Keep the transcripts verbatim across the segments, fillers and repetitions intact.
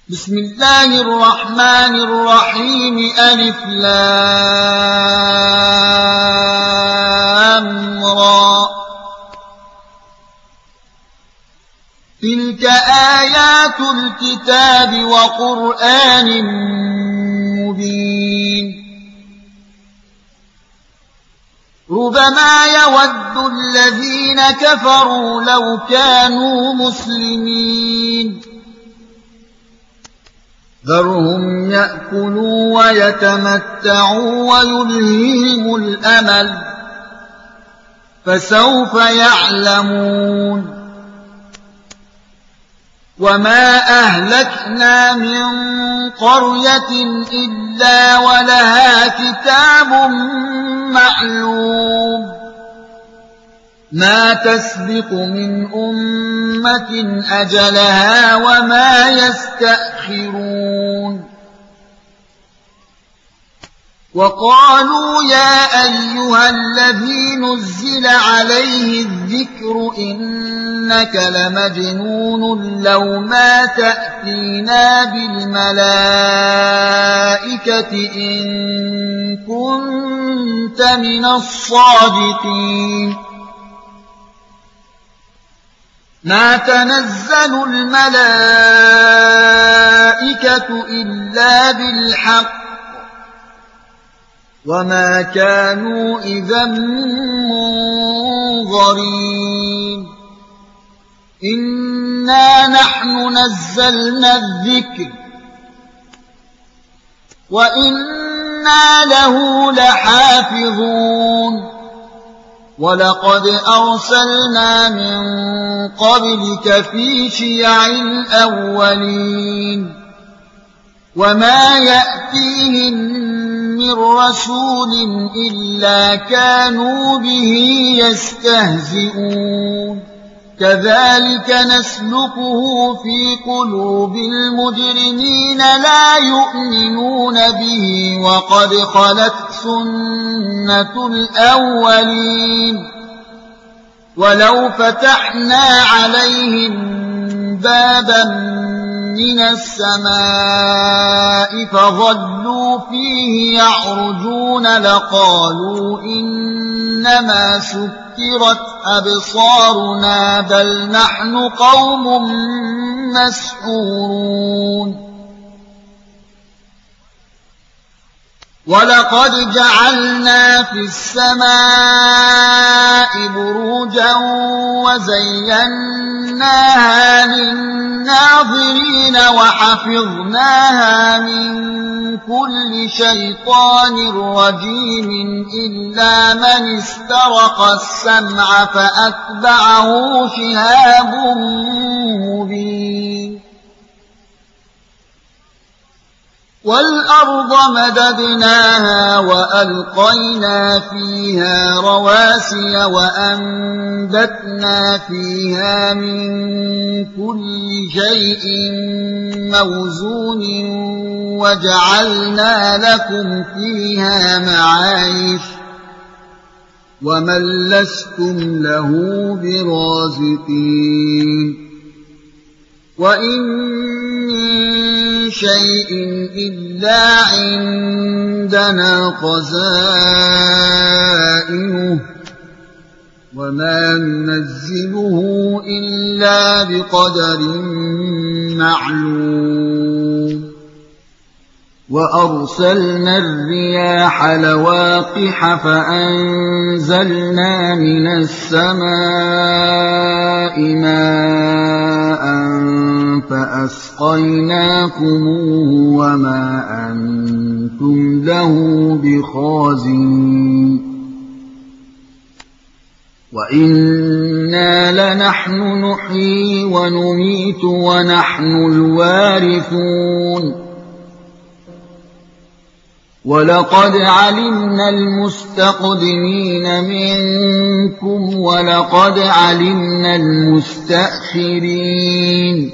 بسم الله الرحمن الرحيم ألف لام را تلك آيات الكتاب وقرآن مبين ربما يود الذين كفروا لو كانوا مسلمين ذرهم يأكلوا ويتمتعوا ويلهيهم الأمل فسوف يعلمون وما أهلكنا من قرية إلا ولها كتاب معلوم ما تسبق من أمة أجلها وما يستأخرون وقالوا يا أيها الذي نزل عليه الذكر إنك لمجنون لو ما تأتينا بالملائكة إن كنت من الصادقين ما تنزل الملائكة إلا بالحق وما كانوا إذا منظرين إنا نحن نزلنا الذكر وإنا له لحافظون ولقد أرسلنا من قبلك في شيع الأولين وما يأتيهم من رسول إلا كانوا به يستهزئون كذلك نسلكه في قلوب المجرمين لا يؤمنون به وقد خلت سنة الأولين ولو فتحنا عليهم بابا من السماء فظلوا فيه يعرجون لقالوا إنما سكرت أبصارنا بل نحن قوم مسحورون ولقد جعلنا في السماء بروجا وزيناها للناظرين وحفظناها من كل شيطان رجيم إلا من استرق السمع فأتبعه شهاب مبين والأرض مددناها وألقينا فيها رواسي وأنبتنا فيها من كل شيء موزون وجعلنا لكم فيها معايش ومن لستم له برازقين وإن من شيء إلا عندنا خزائنه وما ننزله إلا بقدر معلوم وأرسلنا الرياح لواقح فأنزلنا من السماء ماء فأسقيناكموه وما أنتم له بخازنين وإنا لنحن نحيي ونميت ونحن الوارثون ولقد علمنا المستقدمين منكم ولقد علمنا المستأخرين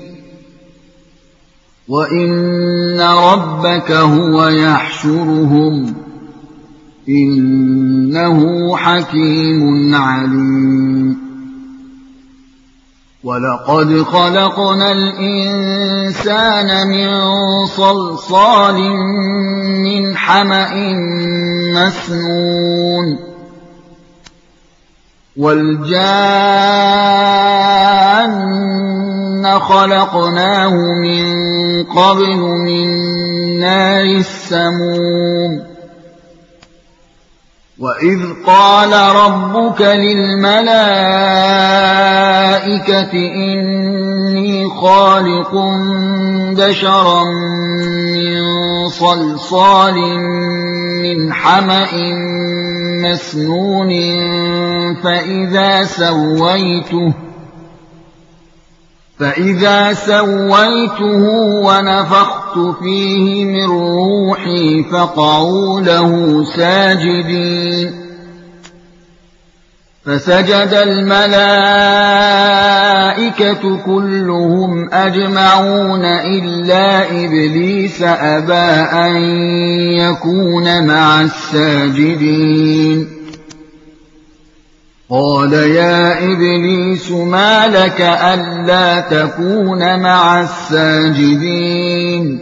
وإن ربك هو يحشرهم إنه حكيم عليم وَلَقَدْ خَلَقْنَا الْإِنسَانَ مِنْ صَلْصَالٍ مِنْ حَمَإٍ مَسْنُونٍ وَالْجَانَّ خَلَقْنَاهُ مِنْ قَبْلُ مِنْ نَارِ السَّمُومِ وَإِذْ قَالَ رَبُّكَ لِلْمَلَائِكَةِ إِنِّي خَالِقٌ بَشَرًا مِّن صَلْصَالٍ مِّنْ حَمَإٍ مَّسْنُونٍ فَإِذَا سَوَّيْتُهُ فَإِذَا سَوَّيْتُهُ وَنَفَخْتُ فِيهِ مِنْ رُوحِي فَقَعُوا لَهُ سَاجِدِينَ فَسَجَدَ الْمَلَائِكَةُ كُلُّهُمْ أَجْمَعُونَ إِلَّا إِبْلِيسَ أَبَىٰ أَن يَكُونَ مَعَ السَّاجِدِينَ قَالَ يَا إِبْلِيسُ مَا لَكَ أَلَّا تَكُونَ مَعَ السَّاجِدِينَ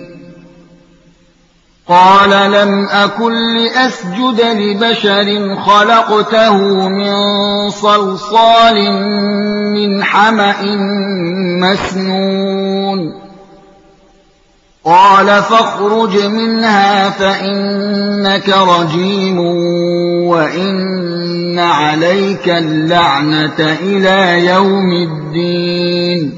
قَالَ لَمْ أَكُن لِّأَسْجُدَ لِبَشَرٍ خَلَقْتَهُ مِن صَلْصَالٍ مِّنْ حَمَإٍ مسنون قَالَ فَاخْرُجْ مِنْهَا فَإِنَّكَ رَجِيمٌ وَإِنَّ عَلَيْكَ اللَّعْنَةَ إِلَىٰ يَوْمِ الدِّينِ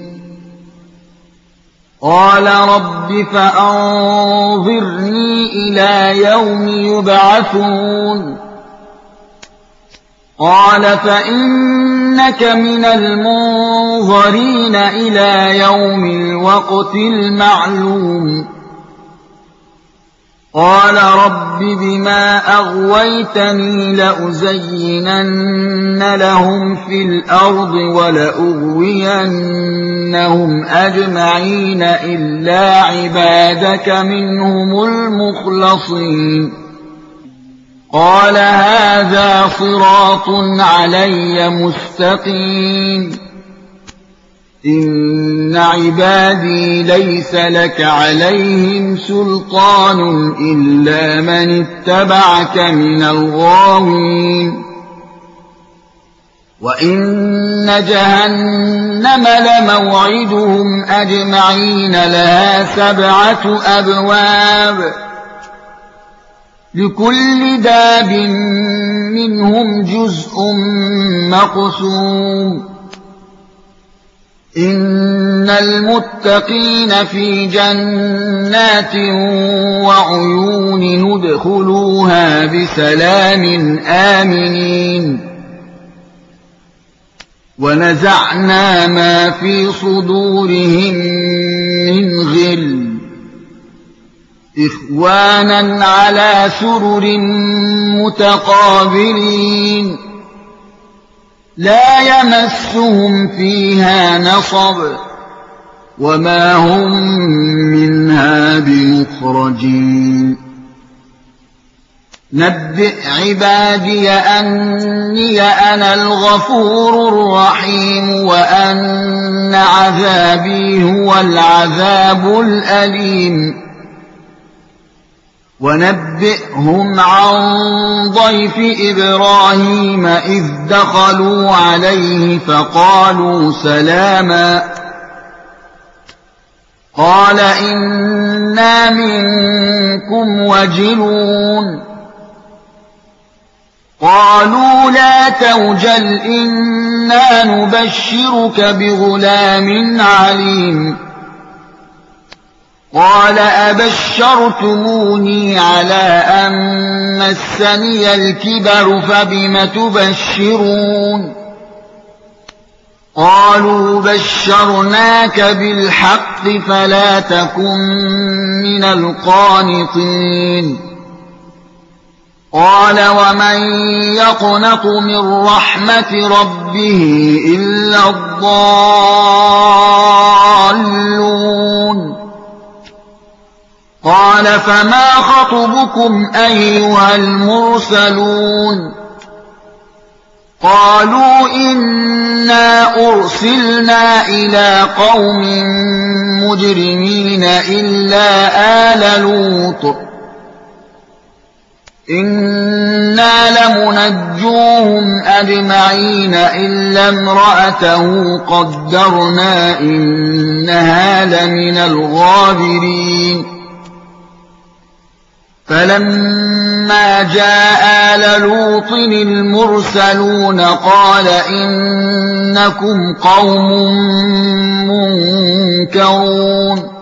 قَالَ رَبِّ فَأَنظِرْنِي إِلَىٰ يَوْمِ يُبْعَثُونَ قَالَ فَإِنَّكَ مِنَ الْمُنظَرِينَ إِلَىٰ يَوْمِ الْوَقْتِ الْمَعْلُومِ قَالَ رَبِّ بِمَا أَغْوَيْتَنِي لَأُزَيِّنَنَّ لَهُمْ فِي الْأَرْضِ وَلَأُغْوِيَنَّهُمْ أَجْمَعِينَ إِلَّا عِبَادَكَ مِنْهُمُ الْمُخْلَصِينَ قَالَ هَٰذَا صِرَاطٌ عَلَيَّ مُسْتَقِيمٌ إِنَّ عِبَادِي لَيْسَ لَكَ عَلَيْهِمْ سُلْطَانٌ إِلَّا مَنِ اتَّبَعَكَ مِنَ الْغَاوِينَ وَإِنَّ جَهَنَّمَ لَمَوْعِدُهُمْ أَجْمَعِينَ لَهَا سَبْعَةُ أَبْوَابٍ لِكُلِّ بَابٍ مِّنْهُمْ جُزْءٌ مَّقْسُومٌ إِنَّ الْمُتَّقِينَ فِي جَنَّاتٍ وَعُيُونٍ ادْخُلُوهَا بِسَلَامٍ آمِنِينَ وَنَزَعْنَا مَا فِي صُدُورِهِم مِّنْ غِلٍّ إِخْوَانًا عَلَىٰ سُرُرٍ مُّتَقَابِلِينَ لَا يَمَسُّهُمْ فِيهَا نَصَبٌ وَمَا هُم مِّنْهَا بِمُخْرَجِينَ نَبِّئْ عِبَادِيَ أَنِّي أَنَا الْغَفُورُ الرَّحِيمُ وَأَنَّ عَذَابِي هُوَ الْعَذَابُ الْأَلِيمُ وَنَبِّئْهُمْ عَن ضَيْفِ إِبْرَاهِيمَ إِذْ دَخَلُوا عَلَيْهِ فَقَالُوا سَلَامًا قَالَ إِنَّا مِنكُمْ وَجِلُونَ قَالُوا لَا تَوْجَلْ إِنَّا نُبَشِّرُكَ بِغُلَامٍ عَلِيمٍ قَالَ أَبَشَّرْتُمُونِي عَلَىٰ أَن مَّسَّنِيَ الْكِبَرُ فَبِمَ تُبَشِّرُونَ قَالُوا بَشَّرْنَاكَ بِالْحَقِّ فَلَا تَكُن مِّنَ الْقَانِطِينَ قَالَ وَمَن يَقْنَطُ مِن رَّحْمَةِ رَبِّهِ إِلَّا الضَّالُّونَ قَالَ فَمَا خَطْبُكُمْ أَيُّهَا الْمُرْسَلُونَ قالوا إنا أرسلنا إلى قوم مجرمين إلا آل لوط إنا لمنجوهم أجمعين إلا امرأته قدرنا إنها لمن الغابرين فلما جاء آل لوط المرسلون قال إنكم قوم منكرون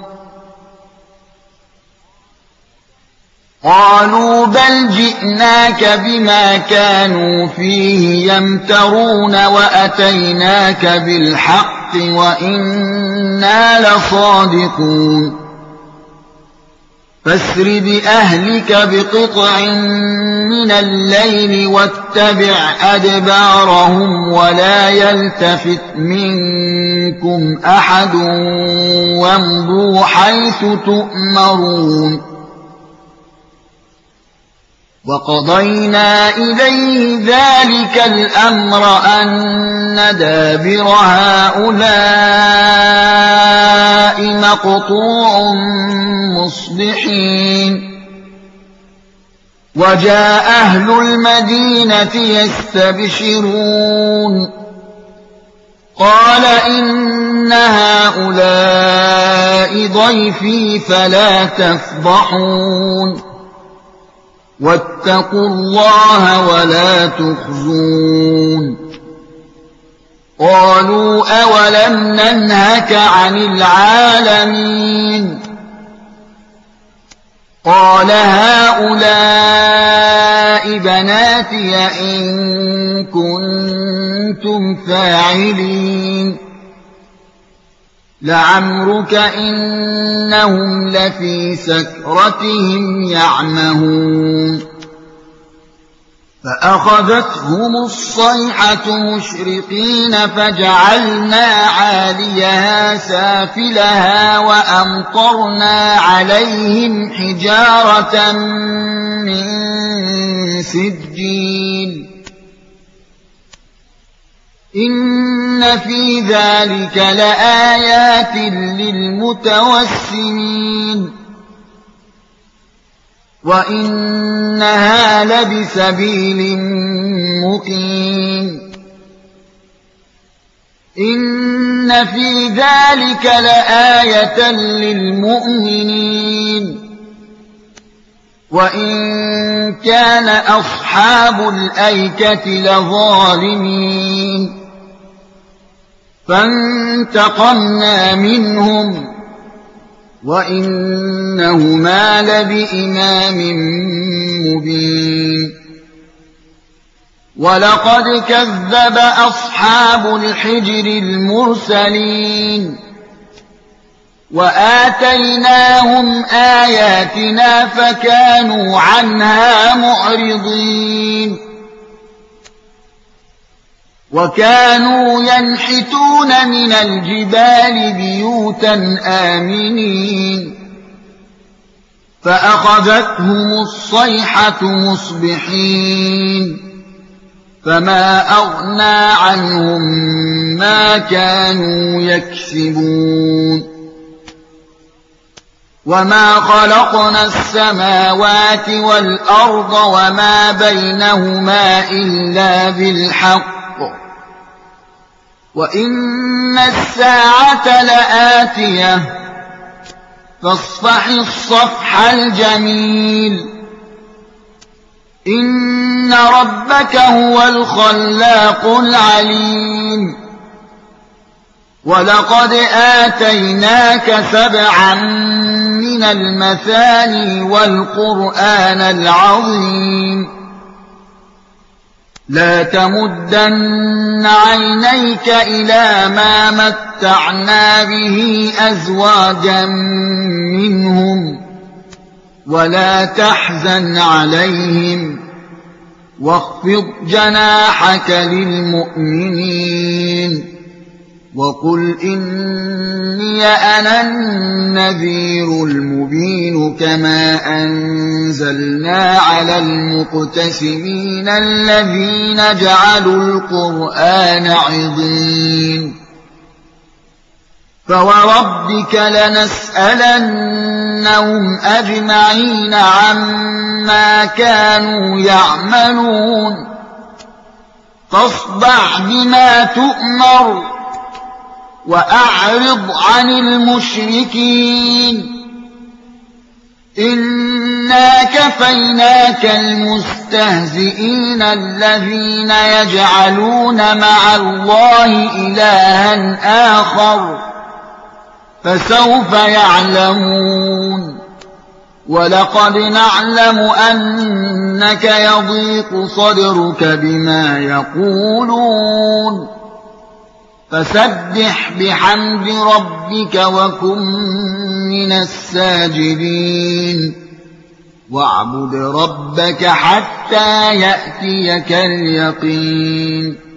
قالوا بل جئناك بما كانوا فيه يمترون وأتيناك بالحق وإنا لصادقون فاسر بأهلك بقطع من الليل واتبع أدبارهم ولا يلتفت منكم أحد وامضوا حيث تؤمرون وقضينا إليه ذلك الأمر أن دابر هؤلاء مقطوع مصبحين وجاء أهل المدينة يستبشرون قال إن هؤلاء ضيفي فلا تفضحون واتقوا الله ولا تخزون قالوا أولم ننهك عن العالمين قال هؤلاء بناتي إن كنتم فاعلين لعمرك إنهم لفي سكرتهم يعمهون فأخذتهم الصيحة مشرقين فجعلنا عاليها سافلها وأمطرنا عليهم حجارة من سجيل إن في ذلك لآيات للمتوسمين وإنها لبسبيل مقيم إن في ذلك لآية للمؤمنين وإن كان أصحاب الأيكة لظالمين فانتقمنا منهم وإنهما لبإمام مبين ولقد كذب أصحاب الحجر المرسلين وآتيناهم آياتنا فكانوا عنها معرضين وكانوا ينحتون من الجبال بيوتا آمنين فأخذتهم الصيحة مصبحين فما أغنى عنهم ما كانوا يكسبون وما خلقنا السماوات والأرض وما بينهما إلا بالحق وإن الساعة لآتية فاصفح الصفح الجميل إن ربك هو الخلاق العليم ولقد آتيناك سبعا من المثاني والقرآن العظيم لا تمدن عينيك إلى ما متعنا به أزواجا منهم ولا تحزن عليهم واخفض جناحك للمؤمنين وقل إني أنا النذير المبين كما أنزل نزلنا على المقتسمين الذين جعلوا القرآن عضين فوربك لنسألنهم أجمعين عما كانوا يعملون فاصدع بما تؤمر وأعرض عن المشركين إنا كفيناك المستهزئين الذين يجعلون مع الله إلها آخر فسوف يعلمون ولقد نعلم أنك يضيق صدرك بما يقولون فسبح بحمد ربك وكن من الساجدين واعبد ربك حتى يأتيك اليقين